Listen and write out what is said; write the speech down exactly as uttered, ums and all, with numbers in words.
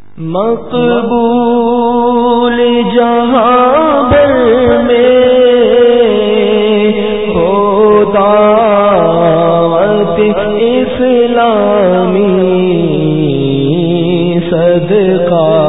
مقبول جہاں بھر میں ہو دعوت اسلامی، صدقہ